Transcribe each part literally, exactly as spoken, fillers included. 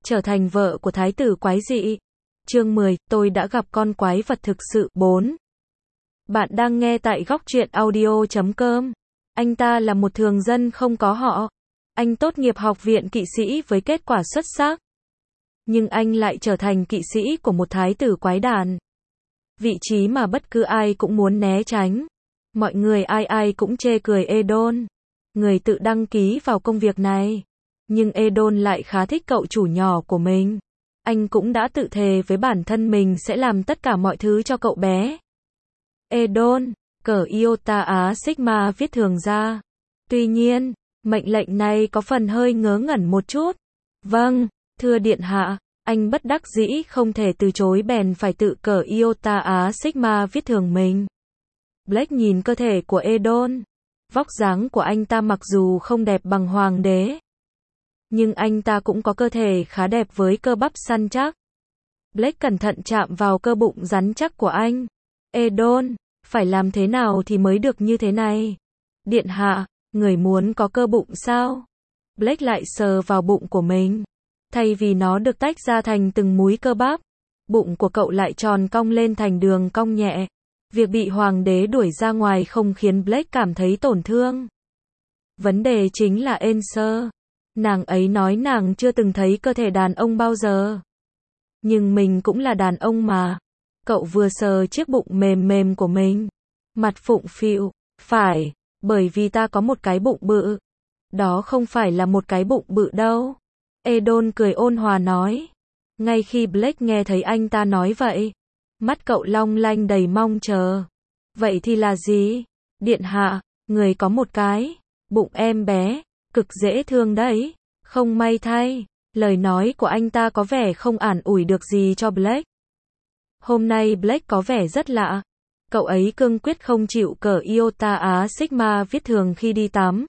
trở thành vợ của thái tử quái dị. Chương mười, tôi đã gặp con quái vật thực sự. bốn. Bạn đang nghe tại góc truyện audio chấm com. Anh ta là một thường dân không có họ. Anh tốt nghiệp học viện kỵ sĩ với kết quả xuất sắc. Nhưng anh lại trở thành kỵ sĩ của một thái tử quái đản. Vị trí mà bất cứ ai cũng muốn né tránh. Mọi người ai ai cũng chê cười Edon. Người tự đăng ký vào công việc này. Nhưng Edon lại khá thích cậu chủ nhỏ của mình. Anh cũng đã tự thề với bản thân mình sẽ làm tất cả mọi thứ cho cậu bé. Edon, cờ Iota Á Sigma viết thường ra. Tuy nhiên, mệnh lệnh này có phần hơi ngớ ngẩn một chút. Vâng, thưa điện hạ, anh bất đắc dĩ không thể từ chối bèn phải tự cờ Iota Á Sigma viết thường mình. Blake nhìn cơ thể của Edon. Vóc dáng của anh ta mặc dù không đẹp bằng hoàng đế, nhưng anh ta cũng có cơ thể khá đẹp với cơ bắp săn chắc. Blake cẩn thận chạm vào cơ bụng rắn chắc của anh. Edon, phải làm thế nào thì mới được như thế này? Điện hạ, người muốn có cơ bụng sao? Blake lại sờ vào bụng của mình. Thay vì nó được tách ra thành từng múi cơ bắp, bụng của cậu lại tròn cong lên thành đường cong nhẹ. Việc bị hoàng đế đuổi ra ngoài không khiến Blake cảm thấy tổn thương. Vấn đề chính là Enser. Nàng ấy nói nàng chưa từng thấy cơ thể đàn ông bao giờ. Nhưng mình cũng là đàn ông mà. Cậu vừa sờ chiếc bụng mềm mềm của mình. Mặt phụng phịu. Phải, bởi vì ta có một cái bụng bự. Đó không phải là một cái bụng bự đâu. Edon cười ôn hòa nói. Ngay khi Blake nghe thấy anh ta nói vậy, mắt cậu long lanh đầy mong chờ. Vậy thì là gì? Điện hạ, người có một cái bụng em bé, cực dễ thương đấy. Không may thay, lời nói của anh ta có vẻ không an ủi được gì cho Blake. Hôm nay Blake có vẻ rất lạ. Cậu ấy cương quyết không chịu cờ Iota Á Sigma viết thường khi đi tắm.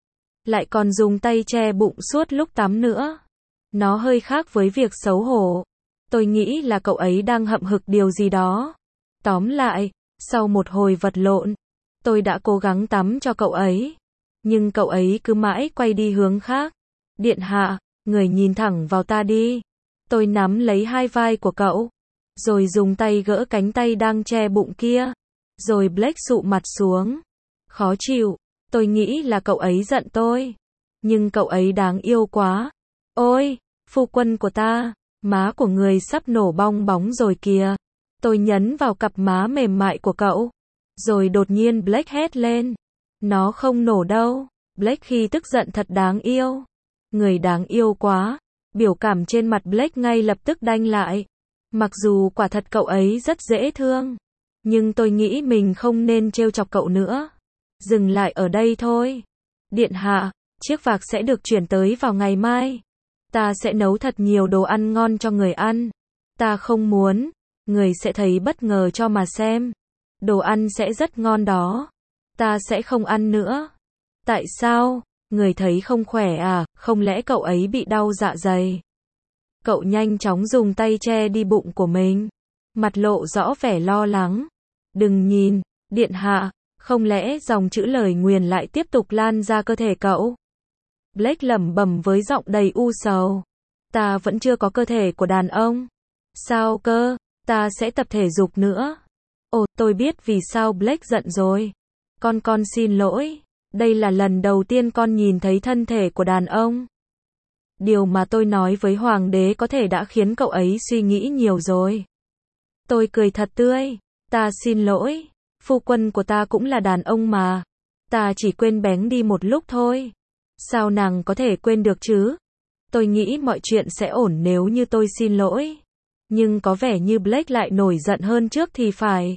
Lại còn dùng tay che bụng suốt lúc tắm nữa. Nó hơi khác với việc xấu hổ. Tôi nghĩ là cậu ấy đang hậm hực điều gì đó. Tóm lại, sau một hồi vật lộn, tôi đã cố gắng tắm cho cậu ấy. Nhưng cậu ấy cứ mãi quay đi hướng khác. Điện hạ, người nhìn thẳng vào ta đi. Tôi nắm lấy hai vai của cậu, rồi dùng tay gỡ cánh tay đang che bụng kia. Rồi Blake sụ mặt xuống. Khó chịu, tôi nghĩ là cậu ấy giận tôi. Nhưng cậu ấy đáng yêu quá. Ôi, phu quân của ta, má của người sắp nổ bong bóng rồi kìa. Tôi nhấn vào cặp má mềm mại của cậu. Rồi đột nhiên Blake hét lên. Nó không nổ đâu. Blake khi tức giận thật đáng yêu. Người đáng yêu quá. Biểu cảm trên mặt Blake ngay lập tức đanh lại. Mặc dù quả thật cậu ấy rất dễ thương. Nhưng tôi nghĩ mình không nên trêu chọc cậu nữa. Dừng lại ở đây thôi. Điện hạ, chiếc vạc sẽ được chuyển tới vào ngày mai. Ta sẽ nấu thật nhiều đồ ăn ngon cho người ăn. Ta không muốn. Người sẽ thấy bất ngờ cho mà xem. Đồ ăn sẽ rất ngon đó. Ta sẽ không ăn nữa. Tại sao? Người thấy không khỏe à? Không lẽ cậu ấy bị đau dạ dày? Cậu nhanh chóng dùng tay che đi bụng của mình. Mặt lộ rõ vẻ lo lắng. Đừng nhìn, điện hạ. Không lẽ dòng chữ lời nguyền lại tiếp tục lan ra cơ thể cậu? Blake lẩm bẩm với giọng đầy u sầu. Ta vẫn chưa có cơ thể của đàn ông. Sao cơ? Ta sẽ tập thể dục nữa. Ồ, tôi biết vì sao Blake giận rồi. Con con xin lỗi. Đây là lần đầu tiên con nhìn thấy thân thể của đàn ông. Điều mà tôi nói với hoàng đế có thể đã khiến cậu ấy suy nghĩ nhiều rồi. Tôi cười thật tươi. Ta xin lỗi. Phu quân của ta cũng là đàn ông mà. Ta chỉ quên bén đi một lúc thôi. Sao nàng có thể quên được chứ? Tôi nghĩ mọi chuyện sẽ ổn nếu như tôi xin lỗi. Nhưng có vẻ như Blake lại nổi giận hơn trước thì phải.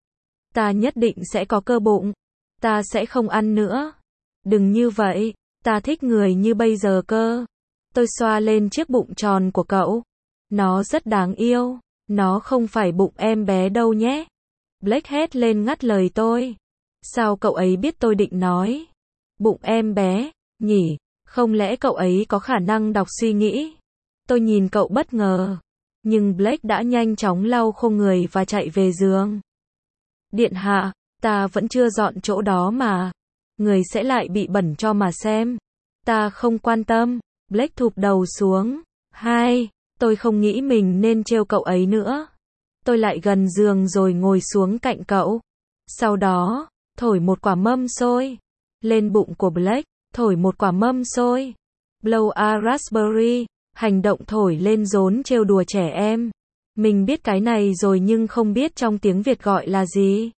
Ta nhất định sẽ có cơ bụng. Ta sẽ không ăn nữa. Đừng như vậy. Ta thích người như bây giờ cơ. Tôi xoa lên chiếc bụng tròn của cậu. Nó rất đáng yêu. Nó không phải bụng em bé đâu nhé. Blake hét lên ngắt lời tôi. Sao cậu ấy biết tôi định nói bụng em bé, nhỉ? Không lẽ cậu ấy có khả năng đọc suy nghĩ? Tôi nhìn cậu bất ngờ. Nhưng Blake đã nhanh chóng lau khô người và chạy về giường. Điện hạ, ta vẫn chưa dọn chỗ đó mà. Người sẽ lại bị bẩn cho mà xem. Ta không quan tâm. Blake thụp đầu xuống. Hai, tôi không nghĩ mình nên trêu cậu ấy nữa. Tôi lại gần giường rồi ngồi xuống cạnh cậu. Sau đó, thổi một quả mâm xôi lên bụng của Blake, thổi một quả mâm xôi. Blow a raspberry, hành động thổi lên rốn trêu đùa trẻ em. Mình biết cái này rồi nhưng không biết trong tiếng Việt gọi là gì.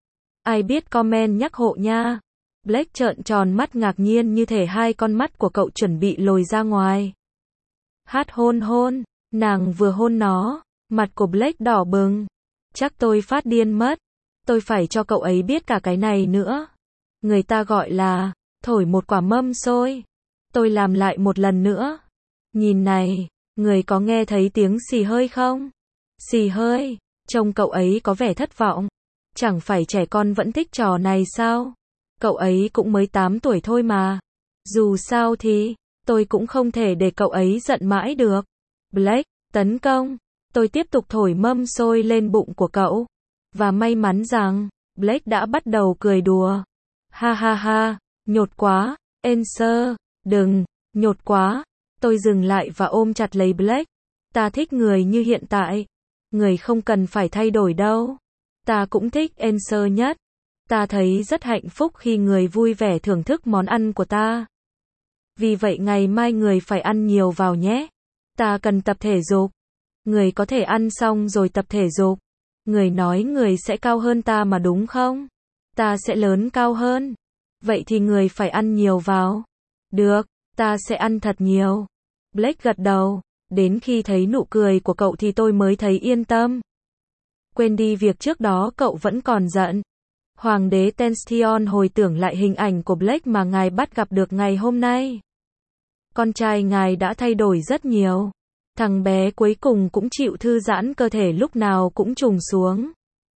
Ai biết comment nhắc hộ nha. Blake trợn tròn mắt ngạc nhiên như thể hai con mắt của cậu chuẩn bị lồi ra ngoài. Hát hôn hôn, nàng vừa hôn nó, mặt của Blake đỏ bừng. Chắc tôi phát điên mất. Tôi phải cho cậu ấy biết cả cái này nữa. Người ta gọi là thổi một quả mâm xôi. Tôi làm lại một lần nữa. Nhìn này, người có nghe thấy tiếng xì hơi không? Xì hơi, trông cậu ấy có vẻ thất vọng. Chẳng phải trẻ con vẫn thích trò này sao? Cậu ấy cũng mới tám tuổi thôi mà. Dù sao thì, tôi cũng không thể để cậu ấy giận mãi được. Blake, tấn công. Tôi tiếp tục thổi mâm xôi lên bụng của cậu. Và may mắn rằng, Blake đã bắt đầu cười đùa. Ha ha ha, nhột quá, Answer, đừng, nhột quá. Tôi dừng lại và ôm chặt lấy Blake. Ta thích người như hiện tại. Người không cần phải thay đổi đâu. Ta cũng thích Answer nhất. Ta thấy rất hạnh phúc khi người vui vẻ thưởng thức món ăn của ta. Vì vậy ngày mai người phải ăn nhiều vào nhé. Ta cần tập thể dục. Người có thể ăn xong rồi tập thể dục. Người nói người sẽ cao hơn ta mà đúng không? Ta sẽ lớn cao hơn. Vậy thì người phải ăn nhiều vào. Được, ta sẽ ăn thật nhiều. Blake gật đầu. Đến khi thấy nụ cười của cậu thì tôi mới thấy yên tâm. Quên đi việc trước đó cậu vẫn còn giận. Hoàng đế Tension hồi tưởng lại hình ảnh của Blake mà ngài bắt gặp được ngày hôm nay. Con trai ngài đã thay đổi rất nhiều. Thằng bé cuối cùng cũng chịu thư giãn cơ thể lúc nào cũng trùng xuống.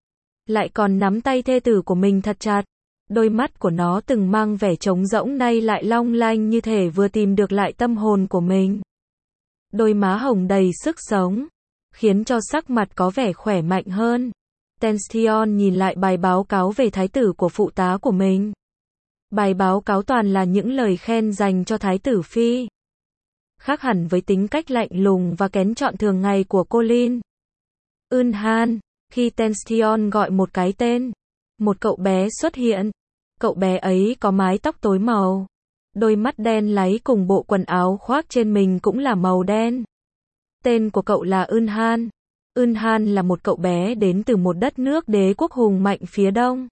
Lại còn nắm tay thê tử của mình thật chặt. Đôi mắt của nó từng mang vẻ trống rỗng nay lại long lanh như thể vừa tìm được lại tâm hồn của mình. Đôi má hồng đầy sức sống, khiến cho sắc mặt có vẻ khỏe mạnh hơn. Tension nhìn lại bài báo cáo về thái tử của phụ tá của mình. Bài báo cáo toàn là những lời khen dành cho thái tử phi. Khác hẳn với tính cách lạnh lùng và kén chọn thường ngày của Colin. Eunhan, khi Tension gọi một cái tên, một cậu bé xuất hiện. Cậu bé ấy có mái tóc tối màu, đôi mắt đen láy cùng bộ quần áo khoác trên mình cũng là màu đen. Tên của cậu là Eunhan. Eunhan là một cậu bé đến từ một đất nước đế quốc hùng mạnh phía đông.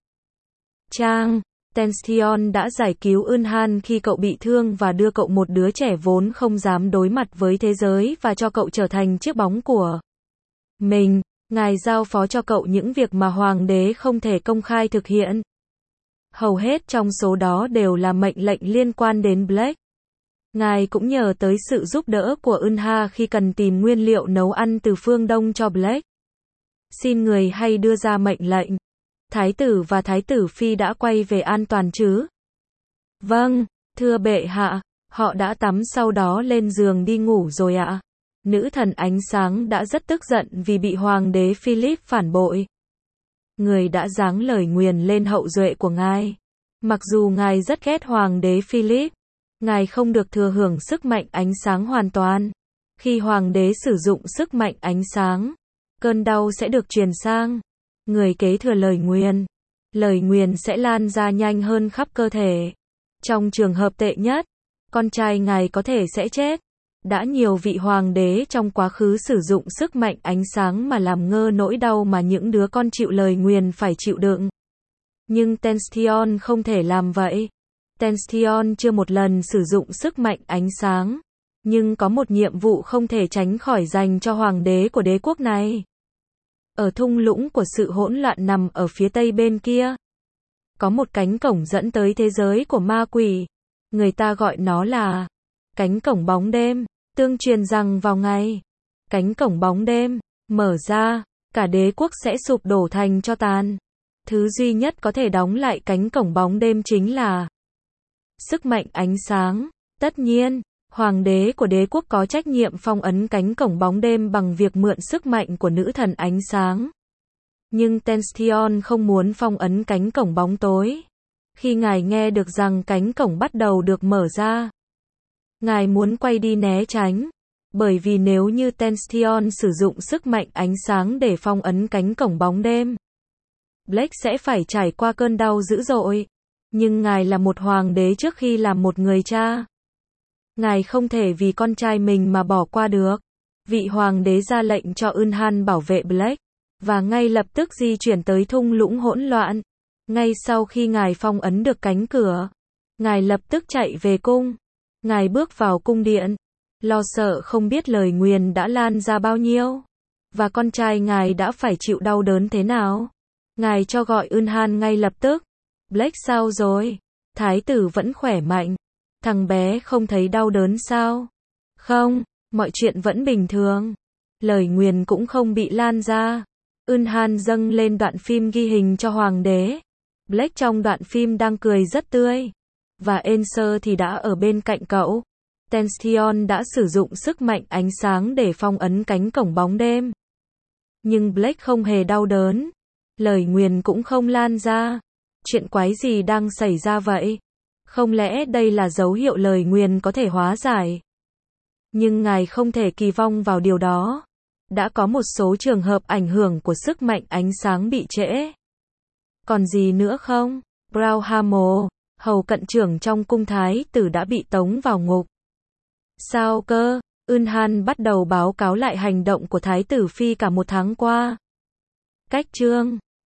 Trang, Tension đã giải cứu Eunhan khi cậu bị thương và đưa cậu một đứa trẻ vốn không dám đối mặt với thế giới và cho cậu trở thành chiếc bóng của mình. Ngài giao phó cho cậu những việc mà hoàng đế không thể công khai thực hiện. Hầu hết trong số đó đều là mệnh lệnh liên quan đến Blake. Ngài cũng nhờ tới sự giúp đỡ của Eunhan khi cần tìm nguyên liệu nấu ăn từ phương Đông cho Blake. Xin người hay đưa ra mệnh lệnh. Thái tử và thái tử phi đã quay về an toàn chứ? Vâng, thưa bệ hạ, họ đã tắm sau đó lên giường đi ngủ rồi ạ. Nữ thần ánh sáng đã rất tức giận vì bị hoàng đế Philip phản bội. Người đã giáng lời nguyền lên hậu duệ của ngài. Mặc dù ngài rất ghét hoàng đế Philip, ngài không được thừa hưởng sức mạnh ánh sáng hoàn toàn. Khi hoàng đế sử dụng sức mạnh ánh sáng, cơn đau sẽ được truyền sang người kế thừa lời nguyền. Lời nguyền sẽ lan ra nhanh hơn khắp cơ thể. Trong trường hợp tệ nhất, con trai ngài có thể sẽ chết. Đã nhiều vị hoàng đế trong quá khứ sử dụng sức mạnh ánh sáng mà làm ngơ nỗi đau mà những đứa con chịu lời nguyền phải chịu đựng. Nhưng Tension không thể làm vậy. Tension chưa một lần sử dụng sức mạnh ánh sáng. Nhưng có một nhiệm vụ không thể tránh khỏi dành cho hoàng đế của đế quốc này. Ở thung lũng của sự hỗn loạn nằm ở phía tây bên kia, có một cánh cổng dẫn tới thế giới của ma quỷ. Người ta gọi nó là cánh cổng bóng đêm. Tương truyền rằng vào ngày cánh cổng bóng đêm mở ra, cả đế quốc sẽ sụp đổ thành tro tàn. Thứ duy nhất có thể đóng lại cánh cổng bóng đêm chính là sức mạnh ánh sáng. Tất nhiên, hoàng đế của đế quốc có trách nhiệm phong ấn cánh cổng bóng đêm bằng việc mượn sức mạnh của nữ thần ánh sáng. Nhưng Tension không muốn phong ấn cánh cổng bóng tối. Khi ngài nghe được rằng cánh cổng bắt đầu được mở ra, ngài muốn quay đi né tránh. Bởi vì nếu như Tension sử dụng sức mạnh ánh sáng để phong ấn cánh cổng bóng đêm, Blake sẽ phải trải qua cơn đau dữ dội. Nhưng ngài là một hoàng đế trước khi làm một người cha. Ngài không thể vì con trai mình mà bỏ qua được. Vị hoàng đế ra lệnh cho Unhan bảo vệ Blake, và ngay lập tức di chuyển tới thung lũng hỗn loạn. Ngay sau khi ngài phong ấn được cánh cửa, ngài lập tức chạy về cung. Ngài bước vào cung điện, lo sợ không biết lời nguyền đã lan ra bao nhiêu, và con trai ngài đã phải chịu đau đớn thế nào. Ngài cho gọi Unhan ngay lập tức. Blake sao rồi? Thái tử vẫn khỏe mạnh. Thằng bé không thấy đau đớn sao? Không, mọi chuyện vẫn bình thường. Lời nguyền cũng không bị lan ra. Unhan dâng lên đoạn phim ghi hình cho hoàng đế. Blake trong đoạn phim đang cười rất tươi. Và Enser thì đã ở bên cạnh cậu. Tension đã sử dụng sức mạnh ánh sáng để phong ấn cánh cổng bóng đêm. Nhưng Blake không hề đau đớn. Lời nguyền cũng không lan ra. Chuyện quái gì đang xảy ra vậy? Không lẽ đây là dấu hiệu lời nguyền có thể hóa giải? Nhưng ngài không thể kỳ vọng vào điều đó. Đã có một số trường hợp ảnh hưởng của sức mạnh ánh sáng bị trễ. Còn gì nữa không? Brownhamo, hầu cận trưởng trong cung thái tử đã bị tống vào ngục. Sao cơ? Unhan bắt đầu báo cáo lại hành động của thái tử phi cả một tháng qua. Cách chương